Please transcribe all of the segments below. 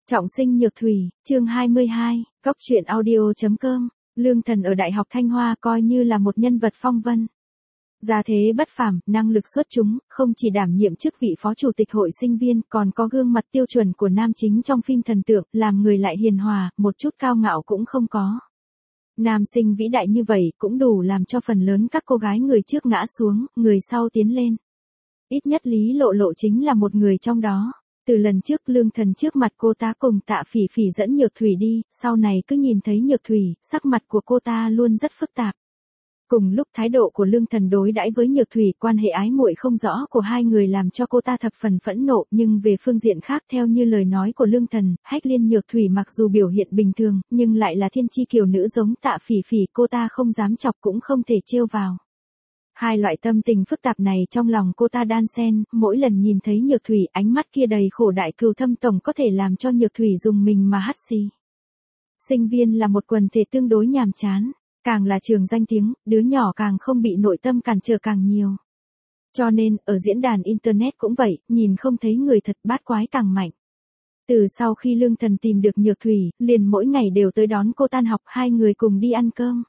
Trọng sinh nhược thủy, chương 22, Cóc truyện audio.com, Lương Thần ở Đại học Thanh Hoa coi như là một nhân vật phong vân. Gia thế bất phàm, năng lực xuất chúng, không chỉ đảm nhiệm chức vị phó chủ tịch hội sinh viên, còn có gương mặt tiêu chuẩn của nam chính trong phim thần tượng, làm người lại hiền hòa, một chút cao ngạo cũng không có. Nam sinh vĩ đại như vậy cũng đủ làm cho phần lớn các cô gái người trước ngã xuống, người sau tiến lên. Ít nhất Lý Lộ Lộ chính là một người trong đó. Từ lần trước Lương Thần trước mặt cô ta cùng Tạ Phỉ Phỉ dẫn Nhược Thủy đi, sau này cứ nhìn thấy Nhược Thủy, sắc mặt của cô ta luôn rất phức tạp. Cùng lúc thái độ của Lương Thần đối đãi với Nhược Thủy, quan hệ ái muội không rõ của hai người làm cho cô ta thập phần phẫn nộ, nhưng về phương diện khác theo như lời nói của Lương Thần, Hách Liên Nhược Thủy mặc dù biểu hiện bình thường, nhưng lại là thiên chi kiều nữ giống Tạ Phỉ Phỉ, cô ta không dám chọc cũng không thể trêu vào. Hai loại tâm tình phức tạp này trong lòng cô ta đan xen, mỗi lần nhìn thấy Nhược Thủy, ánh mắt kia đầy khổ đại cừu thâm tổng có thể làm cho Nhược Thủy dùng mình mà hắt xì. Sinh viên là một quần thể tương đối nhàm chán, càng là trường danh tiếng, đứa nhỏ càng không bị nội tâm cản trở càng nhiều. Cho nên, ở diễn đàn Internet cũng vậy, nhìn không thấy người thật bát quái càng mạnh. Từ sau khi Lương Thần tìm được Nhược Thủy, liền mỗi ngày đều tới đón cô tan học, hai người cùng đi ăn cơm.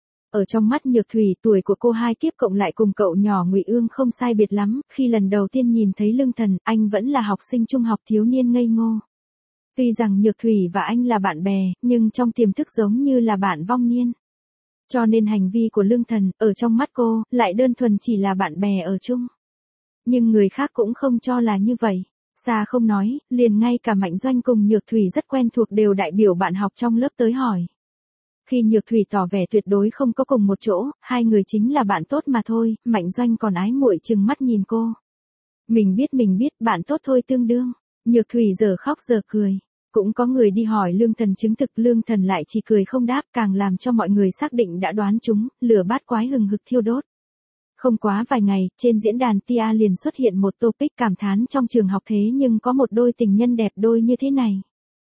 Ở trong mắt Nhược Thủy, tuổi của cô hai kiếp cộng lại cùng cậu nhỏ Ngụy Ương không sai biệt lắm, khi lần đầu tiên nhìn thấy Lương Thần, anh vẫn là học sinh trung học thiếu niên ngây ngô. Tuy rằng Nhược Thủy và anh là bạn bè, nhưng trong tiềm thức giống như là bạn vong niên. Cho nên hành vi của Lương Thần, ở trong mắt cô, lại đơn thuần chỉ là bạn bè ở chung. Nhưng người khác cũng không cho là như vậy. Xa không nói, liền ngay cả Mạnh Doanh cùng Nhược Thủy rất quen thuộc đều đại biểu bạn học trong lớp tới hỏi. Khi Nhược Thủy tỏ vẻ tuyệt đối không có cùng một chỗ, hai người chính là bạn tốt mà thôi, Mạnh Doanh còn ái muội chừng mắt nhìn cô. Mình biết, bạn tốt thôi tương đương. Nhược Thủy giờ khóc giờ cười. Cũng có người đi hỏi Lương Thần chứng thực, Lương Thần lại chỉ cười không đáp, càng làm cho mọi người xác định đã đoán chúng, lửa bát quái hừng hực thiêu đốt. Không quá vài ngày, trên diễn đàn Tia liền xuất hiện một topic cảm thán trong trường học thế nhưng có một đôi tình nhân đẹp đôi như thế này.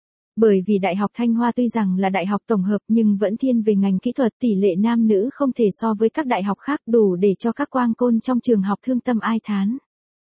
Bởi vì Đại học Thanh Hoa tuy rằng là đại học tổng hợp nhưng vẫn thiên về ngành kỹ thuật, tỷ lệ nam nữ không thể so với các đại học khác, đủ để cho các quang côn trong trường học thương tâm ai thán.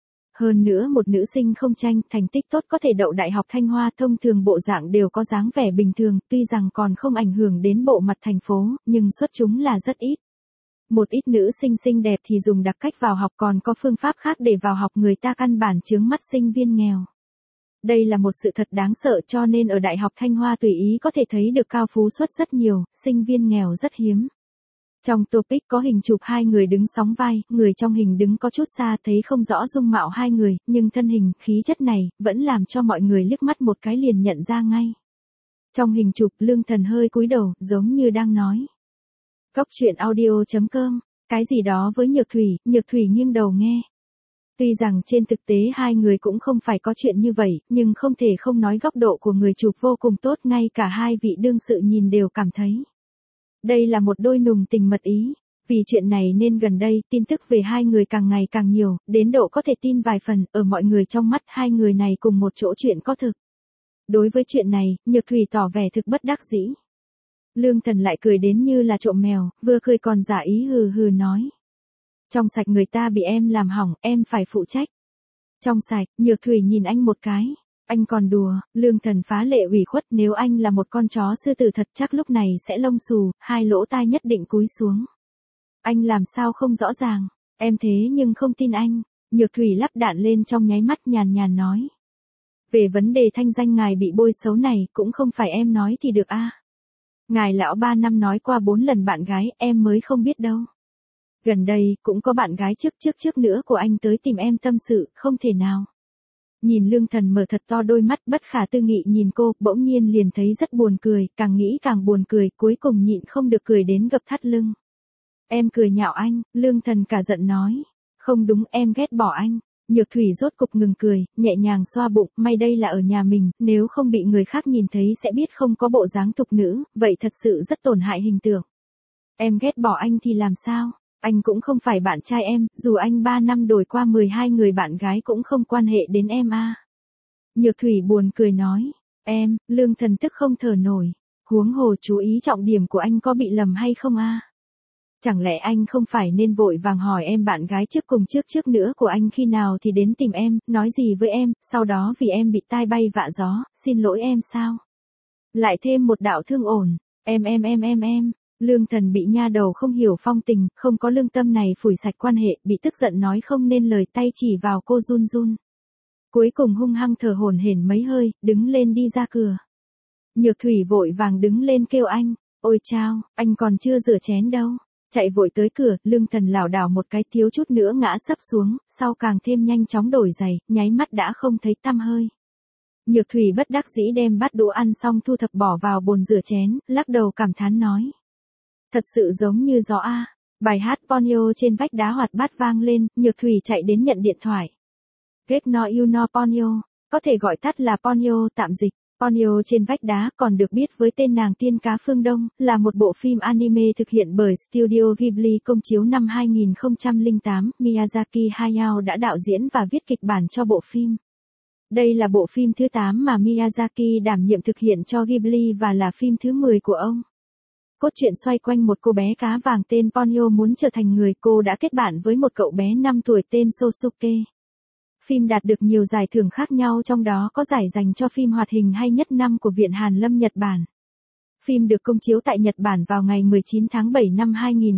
Hơn nữa một nữ sinh không tranh, thành tích tốt có thể đậu Đại học Thanh Hoa, thông thường bộ dạng đều có dáng vẻ bình thường, tuy rằng còn không ảnh hưởng đến bộ mặt thành phố, nhưng xuất chúng là rất ít. Một ít nữ sinh xinh đẹp thì dùng đặc cách vào học, còn có phương pháp khác để vào học, người ta căn bản chướng mắt sinh viên nghèo. Đây là một sự thật đáng sợ, cho nên ở Đại học Thanh Hoa tùy ý có thể thấy được cao phú xuất rất nhiều, sinh viên nghèo rất hiếm. Trong topic có hình chụp hai người đứng sóng vai, người trong hình đứng có chút xa thấy không rõ dung mạo hai người, nhưng thân hình, khí chất này, vẫn làm cho mọi người liếc mắt một cái liền nhận ra ngay. Trong hình chụp Lương Thần hơi cúi đầu, giống như đang nói. Cóc truyện audio.com, cái gì đó với Nhược Thủy nghiêng đầu nghe. Tuy rằng trên thực tế hai người cũng không phải có chuyện như vậy, nhưng không thể không nói góc độ của người chụp vô cùng tốt, ngay cả hai vị đương sự nhìn đều cảm thấy. Đây là một đôi nùng tình mật ý. Vì chuyện này nên gần đây, tin tức về hai người càng ngày càng nhiều, đến độ có thể tin vài phần, ở mọi người trong mắt hai người này cùng một chỗ chuyện có thực. Đối với chuyện này, Nhược Thủy tỏ vẻ thực bất đắc dĩ. Lương Thần lại cười đến như là trộm mèo, vừa cười còn giả ý hừ hừ nói. Trong sạch người ta bị em làm hỏng, em phải phụ trách. Trong sạch, Nhược Thủy nhìn anh một cái. Anh còn đùa, Lương Thần phá lệ ủy khuất, nếu anh là một con chó sư tử thật chắc lúc này sẽ lông xù, hai lỗ tai nhất định cúi xuống. Anh làm sao không rõ ràng, em thế nhưng không tin anh. Nhược Thủy lắp đạn lên trong nháy mắt, nhàn nhàn nói. Về vấn đề thanh danh ngài bị bôi xấu này, cũng không phải em nói thì được a. Ngài lão 3 năm nói qua 4 lần bạn gái, em mới không biết đâu. Gần đây, cũng có bạn gái trước nữa của anh tới tìm em tâm sự, không thể nào. Nhìn Lương Thần mở thật to đôi mắt bất khả tư nghị nhìn cô, bỗng nhiên liền thấy rất buồn cười, càng nghĩ càng buồn cười, cuối cùng nhịn không được cười đến gập thắt lưng. Em cười nhạo anh, Lương Thần cả giận nói. Không đúng, em ghét bỏ anh. Nhược Thủy rốt cục ngừng cười, nhẹ nhàng xoa bụng, may đây là ở nhà mình, nếu không bị người khác nhìn thấy sẽ biết không có bộ dáng thục nữ, vậy thật sự rất tổn hại hình tượng. Em ghét bỏ anh thì làm sao? Anh cũng không phải bạn trai em, dù anh 3 năm đổi qua 12 người bạn gái cũng không quan hệ đến em a. Nhược Thủy buồn cười nói, em, Lương Thần tức không thở nổi, huống hồ chú ý trọng điểm của anh có bị lầm hay không a? Chẳng lẽ anh không phải nên vội vàng hỏi em bạn gái trước nữa của anh khi nào thì đến tìm em, nói gì với em, sau đó vì em bị tai bay vạ gió, xin lỗi em sao? Lại thêm một đạo thương ổn, em. Lương Thần bị nha đầu không hiểu phong tình, không có lương tâm này phủi sạch quan hệ, bị tức giận nói không nên lời, tay chỉ vào cô run run. Cuối cùng hung hăng thở hổn hển mấy hơi, đứng lên đi ra cửa. Nhược Thủy vội vàng đứng lên kêu anh, ôi chao, anh còn chưa rửa chén đâu. Chạy vội tới cửa, Lương Thần lảo đảo một cái thiếu chút nữa ngã sấp xuống, sau càng thêm nhanh chóng đổi giày, nháy mắt đã không thấy tăm hơi. Nhược Thủy bất đắc dĩ đem bát đũa ăn xong thu thập bỏ vào bồn rửa chén, lắc đầu cảm thán nói. Thật sự giống như gió a. Bài hát Ponyo trên vách đá hoạt bát vang lên, Nhược Thủy chạy đến nhận điện thoại. Get no you no Ponyo, có thể gọi tắt là Ponyo tạm dịch. Ponyo trên vách đá còn được biết với tên nàng tiên cá phương Đông, là một bộ phim anime thực hiện bởi Studio Ghibli công chiếu năm 2008, Miyazaki Hayao đã đạo diễn và viết kịch bản cho bộ phim. Đây là bộ phim thứ 8 mà Miyazaki đảm nhiệm thực hiện cho Ghibli và là phim thứ 10 của ông. Cốt truyện xoay quanh một cô bé cá vàng tên Ponyo muốn trở thành người, cô đã kết bạn với một cậu bé 5 tuổi tên Sosuke. Phim đạt được nhiều giải thưởng khác nhau, trong đó có giải dành cho phim hoạt hình hay nhất năm của Viện Hàn Lâm Nhật Bản. Phim được công chiếu tại Nhật Bản vào ngày 19 tháng 7 năm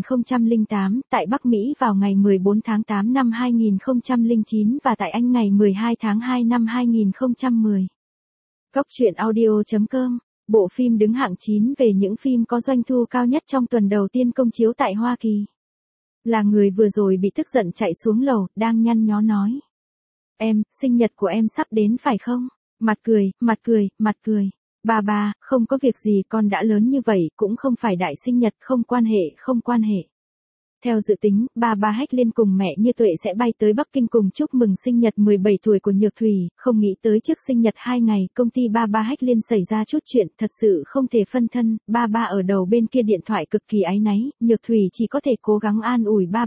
2008, tại Bắc Mỹ vào ngày 14 tháng 8 năm 2009 và tại Anh ngày 12 tháng 2 năm 2010. Góc truyện audio.com, bộ phim đứng hạng 9 về những phim có doanh thu cao nhất trong tuần đầu tiên công chiếu tại Hoa Kỳ. Là người vừa rồi bị tức giận chạy xuống lầu, đang nhăn nhó nói. Em, sinh nhật của em sắp đến phải không? Mặt cười. Ba, không có việc gì, con đã lớn như vậy, cũng không phải đại sinh nhật, không quan hệ. Theo dự tính, ba Hách Liên cùng mẹ Như Tuệ sẽ bay tới Bắc Kinh cùng chúc mừng sinh nhật 17 tuổi của Nhược Thủy, không nghĩ tới trước sinh nhật 2 ngày, công ty ba Hách Liên xảy ra chút chuyện, thật sự không thể phân thân, ba ở đầu bên kia điện thoại cực kỳ áy náy, Nhược Thủy chỉ có thể cố gắng an ủi ba.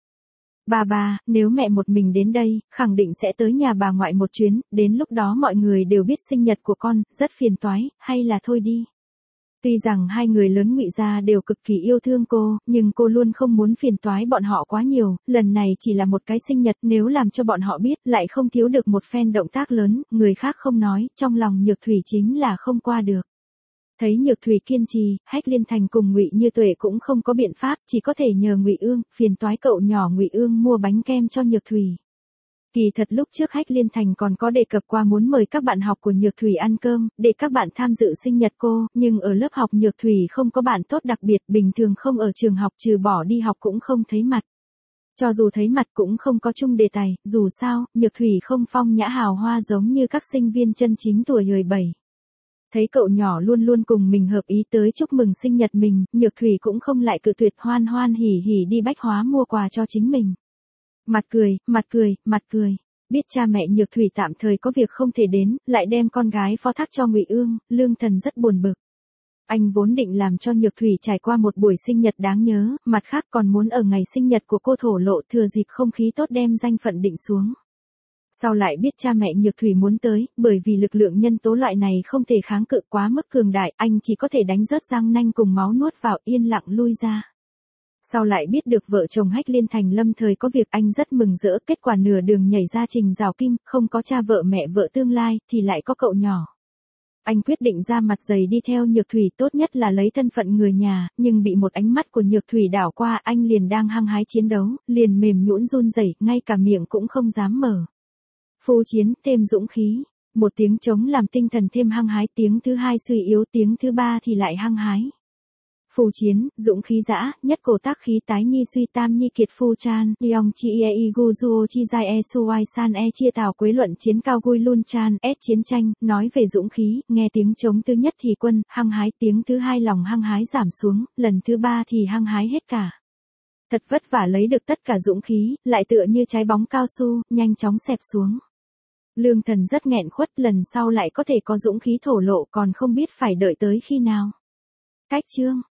Ba, nếu mẹ một mình đến đây, khẳng định sẽ tới nhà bà ngoại một chuyến, đến lúc đó mọi người đều biết sinh nhật của con, rất phiền toái, hay là thôi đi. Tuy rằng hai người lớn Ngụy gia đều cực kỳ yêu thương cô, nhưng cô luôn không muốn phiền toái bọn họ quá nhiều, lần này chỉ là một cái sinh nhật, nếu làm cho bọn họ biết, lại không thiếu được một phen động tác lớn, người khác không nói, trong lòng Nhược Thủy chính là không qua được. Thấy Nhược Thủy kiên trì, Hách Liên Thành cùng Ngụy Như Tuệ cũng không có biện pháp, chỉ có thể nhờ Ngụy Ương, phiền toái cậu nhỏ Ngụy Ương mua bánh kem cho Nhược Thủy. Kỳ thật lúc trước Hách Liên Thành còn có đề cập qua muốn mời các bạn học của Nhược Thủy ăn cơm, để các bạn tham dự sinh nhật cô, nhưng ở lớp học Nhược Thủy không có bạn tốt đặc biệt, bình thường không ở trường học, trừ bỏ đi học cũng không thấy mặt. Cho dù thấy mặt cũng không có chung đề tài, dù sao, Nhược Thủy không phong nhã hào hoa giống như các sinh viên chân chính tuổi 17. Thấy cậu nhỏ luôn luôn cùng mình hợp ý tới chúc mừng sinh nhật mình, Nhược Thủy cũng không lại cự tuyệt, hoan hoan hỉ hỉ đi bách hóa mua quà cho chính mình. Mặt cười. Biết cha mẹ Nhược Thủy tạm thời có việc không thể đến, lại đem con gái phó thác cho Ngụy Ương, Lương Thần rất buồn bực. Anh vốn định làm cho Nhược Thủy trải qua một buổi sinh nhật đáng nhớ, mặt khác còn muốn ở ngày sinh nhật của cô thổ lộ, thừa dịp không khí tốt đem danh phận định xuống. Sau lại biết cha mẹ Nhược Thủy muốn tới, bởi vì lực lượng nhân tố loại này không thể kháng cự quá mức cường đại, anh chỉ có thể đánh rớt răng nanh cùng máu nuốt vào, yên lặng lui ra. Sau lại biết được vợ chồng Hách Liên Thành lâm thời có việc, anh rất mừng rỡ, kết quả nửa đường nhảy ra trình rào kim, không có cha vợ mẹ vợ tương lai, thì lại có cậu nhỏ. Anh quyết định ra mặt dày đi theo Nhược Thủy, tốt nhất là lấy thân phận người nhà, nhưng bị một ánh mắt của Nhược Thủy đảo qua, anh liền đang hăng hái chiến đấu, liền mềm nhũn run rẩy, ngay cả miệng cũng không dám mở. Phu chiến, thêm dũng khí. Một tiếng trống làm tinh thần thêm hăng hái, tiếng thứ hai suy yếu, tiếng thứ ba thì lại hăng hái. Phù chiến, dũng khí dã, nhất cổ tác khí tái nhi suy tam nhi kiệt phu chan, yong chi e igu duo chi giai e suai san e chia tào quế luận chiến cao gui lun chan, chiến tranh, nói về dũng khí, nghe tiếng trống thứ nhất thì quân, hăng hái, tiếng thứ hai lòng hăng hái giảm xuống, lần thứ ba thì hăng hái hết cả. Thật vất vả lấy được tất cả dũng khí, lại tựa như trái bóng cao su, nhanh chóng xẹp xuống. Lương Thần rất nghẹn khuất, lần sau lại có thể có dũng khí thổ lộ, còn không biết phải đợi tới khi nào. Cách chương